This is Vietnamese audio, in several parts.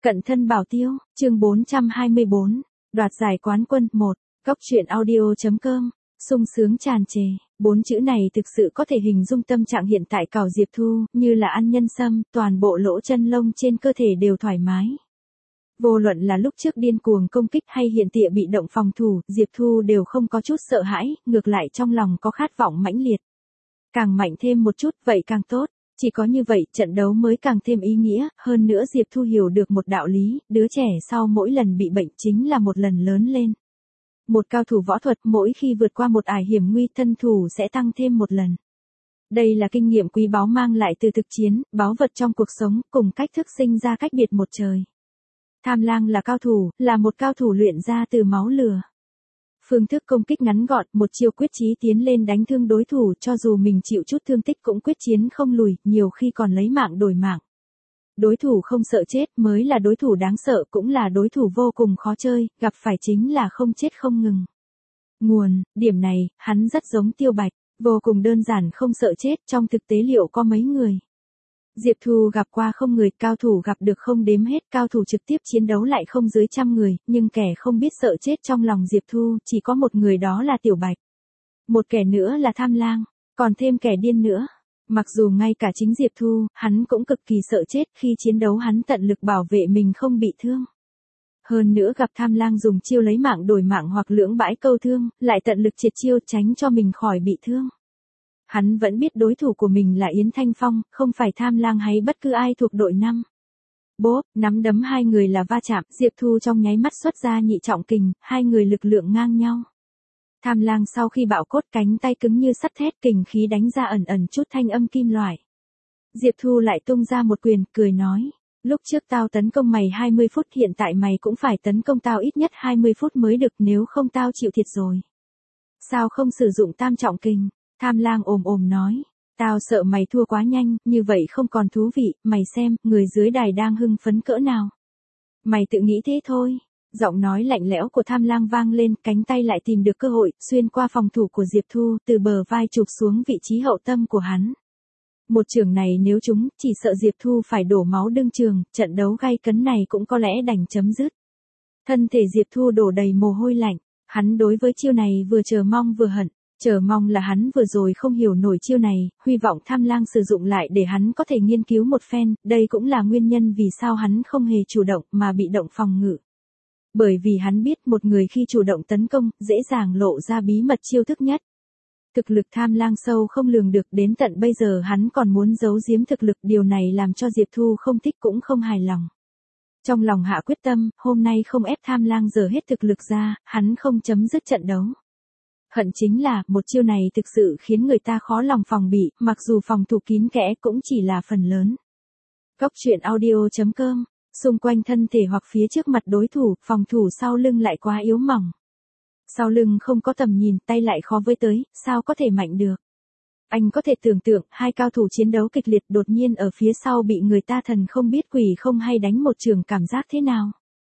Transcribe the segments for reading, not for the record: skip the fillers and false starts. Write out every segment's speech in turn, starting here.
Cận thân bảo tiêu, chương 424, đoạt giải quán quân 1, Cóc truyện audio.com, sung sướng tràn trề, 4 chữ này thực sự có thể hình dung tâm trạng hiện tại Cảo Diệp Thu, như là ăn nhân sâm, toàn bộ lỗ chân lông trên cơ thể đều thoải mái. Vô luận là lúc trước điên cuồng công kích hay hiện tại bị động phòng thủ, Diệp Thu đều không có chút sợ hãi, ngược lại trong lòng có khát vọng mãnh liệt. Càng mạnh thêm một chút, vậy càng tốt. Chỉ có như vậy, trận đấu mới càng thêm ý nghĩa, hơn nữa Diệp Thu hiểu được một đạo lý, đứa trẻ sau mỗi lần bị bệnh chính là một lần lớn lên. Một cao thủ võ thuật mỗi khi vượt qua một ải hiểm nguy, thân thủ sẽ tăng thêm một lần. Đây là kinh nghiệm quý báu mang lại từ thực chiến, báu vật trong cuộc sống, cùng cách thức sinh ra cách biệt một trời. Tham Lang là cao thủ, là một cao thủ luyện ra từ máu lửa. Phương thức công kích ngắn gọn, một chiêu quyết chí tiến lên đánh thương đối thủ, cho dù mình chịu chút thương tích cũng quyết chiến không lùi, nhiều khi còn lấy mạng đổi mạng. Đối thủ không sợ chết mới là đối thủ đáng sợ, cũng là đối thủ vô cùng khó chơi, gặp phải chính là không chết không ngừng. Nguồn, điểm này, hắn rất giống Tiêu Bạch, vô cùng đơn giản không sợ chết, trong thực tế liệu có mấy người. Diệp Thu gặp qua không người, cao thủ gặp được không đếm hết, cao thủ trực tiếp chiến đấu lại không dưới 100 người, nhưng kẻ không biết sợ chết trong lòng Diệp Thu, chỉ có một người, đó là Tiểu Bạch. Một kẻ nữa là Tham Lang, còn thêm kẻ điên nữa. Mặc dù ngay cả chính Diệp Thu, hắn cũng cực kỳ sợ chết, khi chiến đấu hắn tận lực bảo vệ mình không bị thương. Hơn nữa gặp Tham Lang dùng chiêu lấy mạng đổi mạng hoặc lưỡng bãi câu thương, lại tận lực triệt chiêu tránh cho mình khỏi bị thương. Hắn vẫn biết đối thủ của mình là Yến Thanh Phong, không phải Tham Lang hay bất cứ ai thuộc đội 5. Bốp, nắm đấm hai người là va chạm, Diệp Thu trong nháy mắt xuất ra nhị trọng kình, hai người lực lượng ngang nhau. Tham Lang sau khi bạo cốt cánh tay cứng như sắt thép, kình khí đánh ra ẩn ẩn chút thanh âm kim loại. Diệp Thu lại tung ra một quyền, cười nói, lúc trước tao tấn công mày 20 phút, hiện tại mày cũng phải tấn công tao ít nhất 20 phút mới được, nếu không tao chịu thiệt rồi. Sao không sử dụng tam trọng kình? Tham Lang ồm nói, tao sợ mày thua quá nhanh, như vậy không còn thú vị, mày xem, người dưới đài đang hưng phấn cỡ nào. Mày tự nghĩ thế thôi. Giọng nói lạnh lẽo của Tham Lang vang lên, cánh tay lại tìm được cơ hội, xuyên qua phòng thủ của Diệp Thu, từ bờ vai chụp xuống vị trí hậu tâm của hắn. Một chưởng này nếu trúng, chỉ sợ Diệp Thu phải đổ máu đương trường, trận đấu gay cấn này cũng có lẽ đành chấm dứt. Thân thể Diệp Thu đổ đầy mồ hôi lạnh, hắn đối với chiêu này vừa chờ mong vừa hận. Chờ mong là hắn vừa rồi không hiểu nổi chiêu này, hy vọng Tham Lang sử dụng lại để hắn có thể nghiên cứu một phen, đây cũng là nguyên nhân vì sao hắn không hề chủ động mà bị động phòng ngự. Bởi vì hắn biết một người khi chủ động tấn công, dễ dàng lộ ra bí mật chiêu thức nhất. Thực lực Tham Lang sâu không lường được, đến tận bây giờ hắn còn muốn giấu giếm thực lực, điều này làm cho Diệp Thu không thích cũng không hài lòng. Trong lòng hạ quyết tâm, hôm nay không ép Tham Lang giở hết thực lực ra, hắn không chấm dứt trận đấu. Hận chính là, một chiêu này thực sự khiến người ta khó lòng phòng bị, mặc dù phòng thủ kín kẽ cũng chỉ là phần lớn. Cóc truyện audio.com, xung quanh thân thể hoặc phía trước mặt đối thủ, phòng thủ sau lưng lại quá yếu mỏng. Sau lưng không có tầm nhìn, tay lại khó với tới, sao có thể mạnh được. Anh có thể tưởng tượng, hai cao thủ chiến đấu kịch liệt, đột nhiên ở phía sau bị người ta thần không biết quỷ không hay đánh một chưởng, cảm giác thế nào.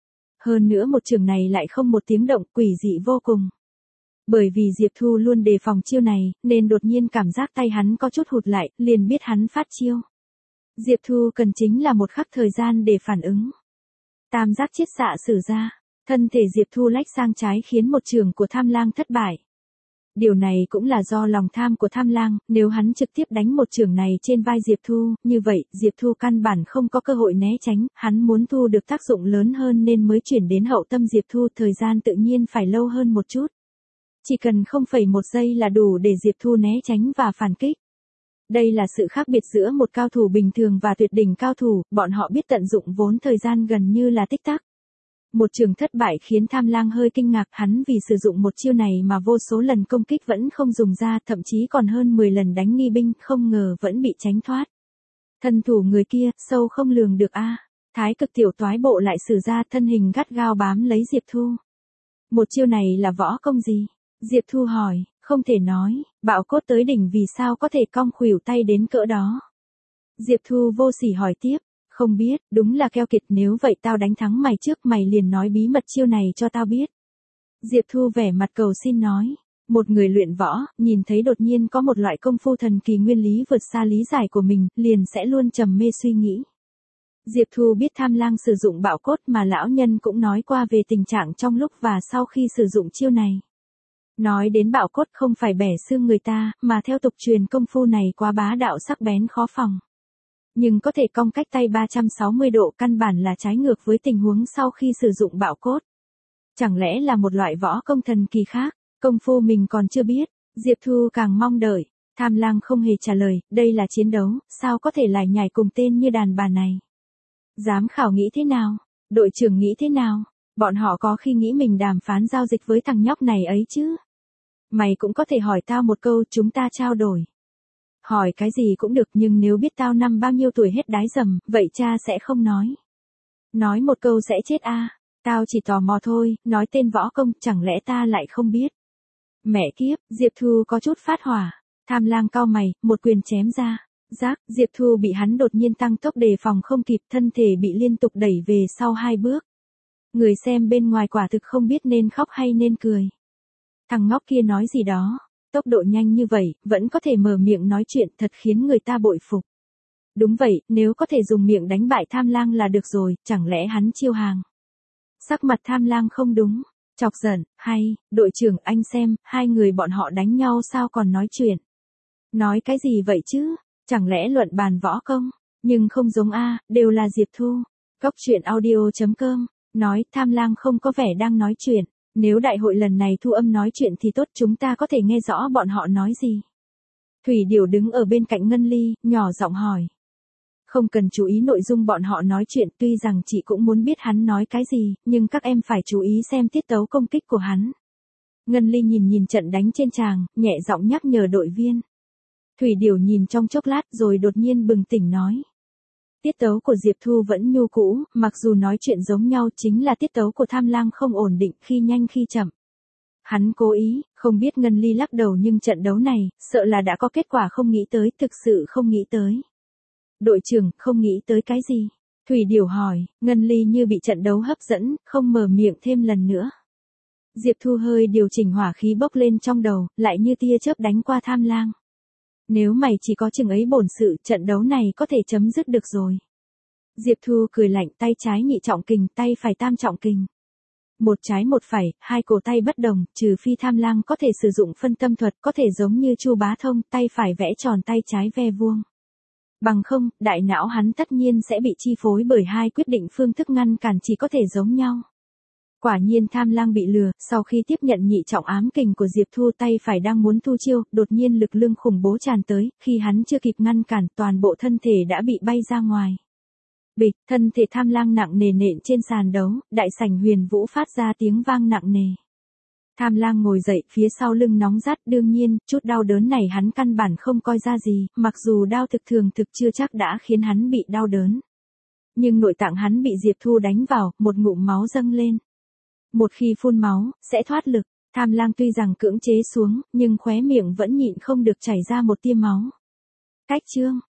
Hơn nữa một chưởng này lại không một tiếng động, quỷ dị vô cùng. Bởi vì Diệp Thu luôn đề phòng chiêu này, nên đột nhiên cảm giác tay hắn có chút hụt lại, liền biết hắn phát chiêu. Diệp Thu cần chính là một khắc thời gian để phản ứng. Tam giác chiết xạ sử ra, thân thể Diệp Thu lách sang trái khiến một chưởng của Tham Lang thất bại. Điều này cũng là do lòng tham của Tham Lang, nếu hắn trực tiếp đánh một chưởng này trên vai Diệp Thu, như vậy, Diệp Thu căn bản không có cơ hội né tránh, hắn muốn thu được tác dụng lớn hơn nên mới chuyển đến hậu tâm Diệp Thu, thời gian tự nhiên phải lâu hơn một chút. Chỉ cần 0,1 giây là đủ để Diệp Thu né tránh và phản kích. Đây là sự khác biệt giữa một cao thủ bình thường và tuyệt đỉnh cao thủ, bọn họ biết tận dụng vốn thời gian gần như là tích tắc. Một chưởng thất bại khiến Tham Lang hơi kinh ngạc, hắn vì sử dụng một chiêu này mà vô số lần công kích vẫn không dùng ra, thậm chí còn hơn 10 lần đánh nghi binh, không ngờ vẫn bị tránh thoát. Thân thủ người kia, sâu không lường được a. Thái cực tiểu toái bộ lại sử ra, thân hình gắt gao bám lấy Diệp Thu. Một chiêu này là võ công gì? Diệp Thu hỏi, không thể nói, bạo cốt tới đỉnh vì sao có thể cong khuỷu tay đến cỡ đó. Diệp Thu vô sỉ hỏi tiếp, không biết, đúng là keo kiệt, nếu vậy tao đánh thắng mày trước, mày liền nói bí mật chiêu này cho tao biết. Diệp Thu vẻ mặt cầu xin nói, một người luyện võ, nhìn thấy đột nhiên có một loại công phu thần kỳ nguyên lý vượt xa lý giải của mình, liền sẽ luôn trầm mê suy nghĩ. Diệp Thu biết Tham Lang sử dụng bạo cốt mà lão nhân cũng nói qua về tình trạng trong lúc và sau khi sử dụng chiêu này. Nói đến bạo cốt không phải bẻ xương người ta, mà theo tục truyền công phu này quá bá đạo sắc bén khó phòng. Nhưng có thể cong cách tay 360 độ căn bản là trái ngược với tình huống sau khi sử dụng bạo cốt. Chẳng lẽ là một loại võ công thần kỳ khác, công phu mình còn chưa biết, Diệp Thu càng mong đợi. Tham Lang không hề trả lời, đây là chiến đấu, sao có thể lải nhải cùng tên như đàn bà này. Giám khảo nghĩ thế nào? Đội trưởng nghĩ thế nào? Bọn họ có khi nghĩ mình đàm phán giao dịch với thằng nhóc này ấy chứ? Mày cũng có thể hỏi tao một câu, chúng ta trao đổi. Hỏi cái gì cũng được, nhưng nếu biết tao năm bao nhiêu tuổi hết đái dầm, vậy cha sẽ không nói. Nói một câu sẽ chết à? Tao chỉ tò mò thôi, nói tên võ công, chẳng lẽ ta lại không biết? Mẹ kiếp, Diệp Thu có chút phát hỏa. Tham Lang cau mày, một quyền chém ra. Rác, Diệp Thu bị hắn đột nhiên tăng tốc đề phòng không kịp, thân thể bị liên tục đẩy về sau 2 bước. Người xem bên ngoài quả thực không biết nên khóc hay nên cười. Thằng ngốc kia nói gì đó, tốc độ nhanh như vậy, vẫn có thể mở miệng nói chuyện, thật khiến người ta bội phục. Đúng vậy, nếu có thể dùng miệng đánh bại Tham Lang là được rồi, chẳng lẽ hắn chiêu hàng. Sắc mặt Tham Lang không đúng, chọc giận, hay, đội trưởng anh xem, hai người bọn họ đánh nhau sao còn nói chuyện. Nói cái gì vậy chứ, chẳng lẽ luận bàn võ công, nhưng không giống a, đều là Diệp Thu. Cốc truyện audio.com, nói Tham Lang không có vẻ đang nói chuyện, nếu đại hội lần này thu âm nói chuyện thì tốt, chúng ta có thể nghe rõ bọn họ nói gì. Thủy Điểu đứng ở bên cạnh Ngân Ly, nhỏ giọng hỏi. Không cần chú ý nội dung bọn họ nói chuyện, tuy rằng chị cũng muốn biết hắn nói cái gì, nhưng các em phải chú ý xem tiết tấu công kích của hắn. Ngân Ly nhìn trận đánh trên tràng, nhẹ giọng nhắc nhở đội viên. Thủy Điểu nhìn trong chốc lát rồi đột nhiên bừng tỉnh nói. Tiết tấu của Diệp Thu vẫn nhu cũ, mặc dù nói chuyện giống nhau, chính là tiết tấu của Tham Lang không ổn định, khi nhanh khi chậm. Hắn cố ý, không biết. Ngân Ly lắc đầu, nhưng trận đấu này, sợ là đã có kết quả, không nghĩ tới, thực sự không nghĩ tới. Đội trưởng, không nghĩ tới cái gì? Thủy Điểu hỏi. Ngân Ly như bị trận đấu hấp dẫn, không mở miệng thêm lần nữa. Diệp Thu hơi điều chỉnh hỏa khí bốc lên trong đầu, lại như tia chớp đánh qua Tham Lang. Nếu mày chỉ có chừng ấy bổn sự, trận đấu này có thể chấm dứt được rồi. Diệp Thu cười lạnh, tay trái nhị trọng kình, tay phải tam trọng kình. Một trái một phải, hai cổ tay bất đồng, trừ phi Tham Lang có thể sử dụng phân tâm thuật, có thể giống như Chu Bá Thông, tay phải vẽ tròn tay trái ve vuông. Bằng không, đại não hắn tất nhiên sẽ bị chi phối bởi hai quyết định, phương thức ngăn cản chỉ có thể giống nhau. Quả nhiên Tham Lang bị lừa, sau khi tiếp nhận nhị trọng ám kình của Diệp Thu, tay phải đang muốn thu chiêu, đột nhiên lực lượng khủng bố tràn tới, khi hắn chưa kịp ngăn cản, toàn bộ thân thể đã bị bay ra ngoài. Bịch, thân thể Tham Lang nặng nề nện trên sàn đấu, đại sảnh Huyền Vũ phát ra tiếng vang nặng nề. Tham Lang ngồi dậy, phía sau lưng nóng rát, đương nhiên, chút đau đớn này hắn căn bản không coi ra gì, mặc dù đau thực chưa chắc đã khiến hắn bị đau đớn. Nhưng nội tạng hắn bị Diệp Thu đánh vào, một ngụm máu dâng lên. Một khi phun máu, sẽ thoát lực. Tham Lang tuy rằng cưỡng chế xuống, nhưng khóe miệng vẫn nhịn không được chảy ra một tia máu. Cách chương